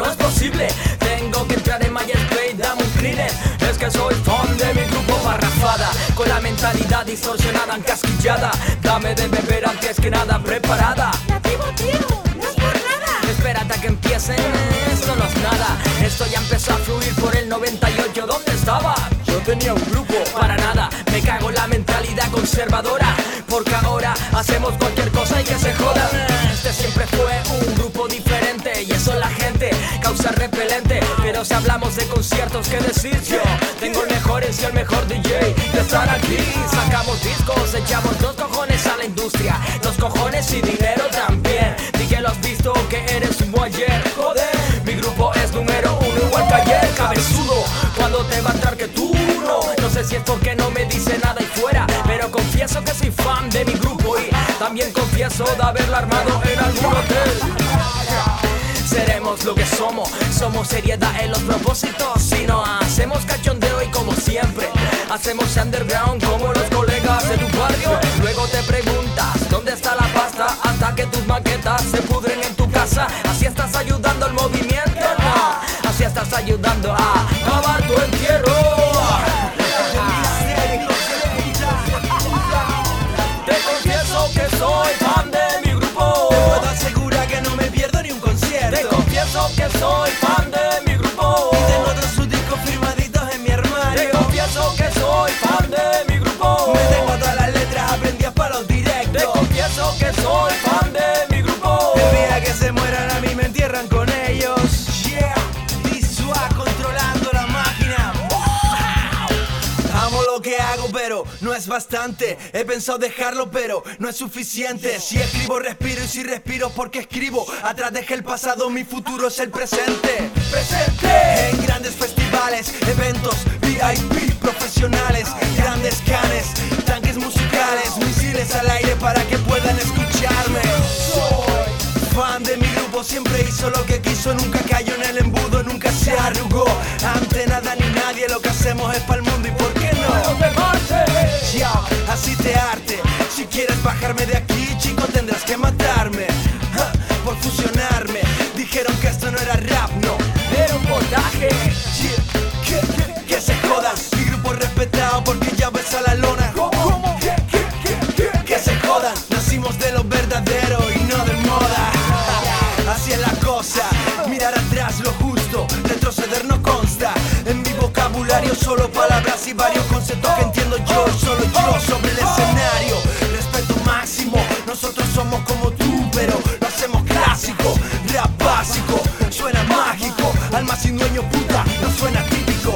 no es posible. Tengo que entrar en MySpace, dame un cleaner. Es que soy fan de mi grupo Parrafada, con la mentalidad distorsionada, encasquillada. Dame de beber antes que nada preparada. Nativo, tío, no es por nada. Espérate a que empiecen, esto no es nada. Esto ya empezó a fluir por el 98, ¿dónde estaba? Yo tenía un grupo. Para nada, me cago en la mentalidad conservadora, porque ahora hacemos cualquier cosa y que se jodan. Este siempre fue un grupo diferente, y eso la gente causa repelente. Pero si hablamos de conciertos, ¿qué decir yo? Tengo el mejor y el mejor DJ de estar aquí. Sacamos discos, echamos los cojones a la industria, los cojones y dinero también. Di que lo has visto, que eres un ayer. Joder, mi grupo es número uno igual que ayer. Cabezudo, cuando te va a entrar que tú no. No sé si es porque no me dice nada y fuera, pero confieso que soy fan de mi grupo y también confieso de haberla armado en algún hotel. Seremos lo que somos, somos seriedad en los propósitos. Si no hacemos cachondeo y como siempre hacemos underground como los colegas de tu barrio. Luego te preguntas, ¿dónde está la pasta? Hasta que tus maquetas se pudren en tu casa. Así estás ayudando al movimiento, no. Así estás ayudando a acabar tu entierro. Te confieso que soy fan de mi grupo. Te puedo asegurar que no me pierdo ni un concierto. Te confieso que soy fan de mi grupo. Y tengo todos sus discos firmaditos en mi armario. Te confieso que soy fan de mi grupo. Me tengo todas las letras aprendidas para los directos. Te confieso que soy fan de mi grupo. El día que se mueran a mí me entierran con ellos. Yeah, Disua controlando la máquina. Amo lo que hago pero no es bastante. He pensado dejarlo pero no es suficiente. Si escribo respiro y si respiro porque escribo. Atrás dejé el pasado, mi futuro es el presente. Presente en grandes festivales, eventos VIP, profesionales, grandes canes, tanques musicales, misiles al aire para que puedan escucharme. Soy fan de mi grupo, siempre hizo lo que quiso, nunca cayó en el embudo, nunca se arrugó ante nada ni nadie. Lo que hacemos es pa'l mundo y ¿por qué no? Ya, así te arte. Si quieres bajarme de aquí, chico, tendrás que matarme por fusionarme. Dijeron que esto no era rap, no, Era un montaje. yeah. Que se jodan, mi grupo es respetado porque ya ves a la lona. ¿Cómo? Que se jodan, nacimos de lo verdadero y no de moda. Así es la cosa, mirar atrás lo justo, retroceder no consta. En mi vocabulario solo palabras y varios conceptos que entiendo yo y solo yo sobre el escenario. Respeto máximo, nosotros somos como tú, pero lo hacemos clásico, rap básico. Suena mágico, alma sin dueño puta, no suena típico.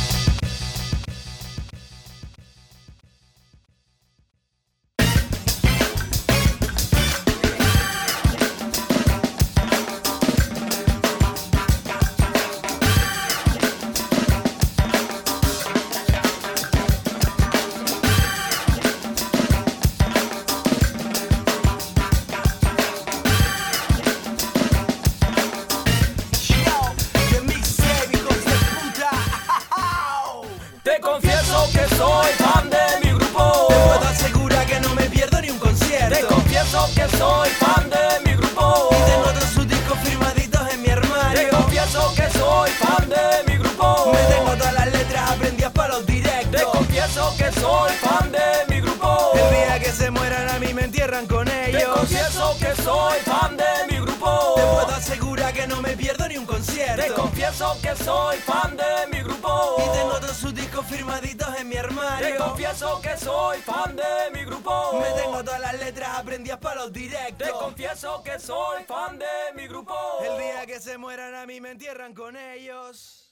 Te confieso que soy fan de mi grupo. Te puedo asegurar que no me pierdo ni un concierto. Te confieso que soy fan de mi grupo. Y tengo todos sus discos firmaditos en mi Te armario. confieso que soy fan de mi grupo. Me tengo todas las letras aprendidas para los Te directos. confieso que soy fan de mi grupo. El día que se mueran a mí me entierran con Te ellos. confieso que soy fan de mi grupo. Te puedo asegurar que no me pierdo ni un Te concierto. confieso que soy fan de mi grupo. Y tengo todos sus discos firmaditos en mi Te armario. confieso que soy fan de mi grupo. Me tengo todas las letras aprendidas para los directos. Te confieso que soy fan de mi grupo. El día que se mueran a mí me entierran con ellos.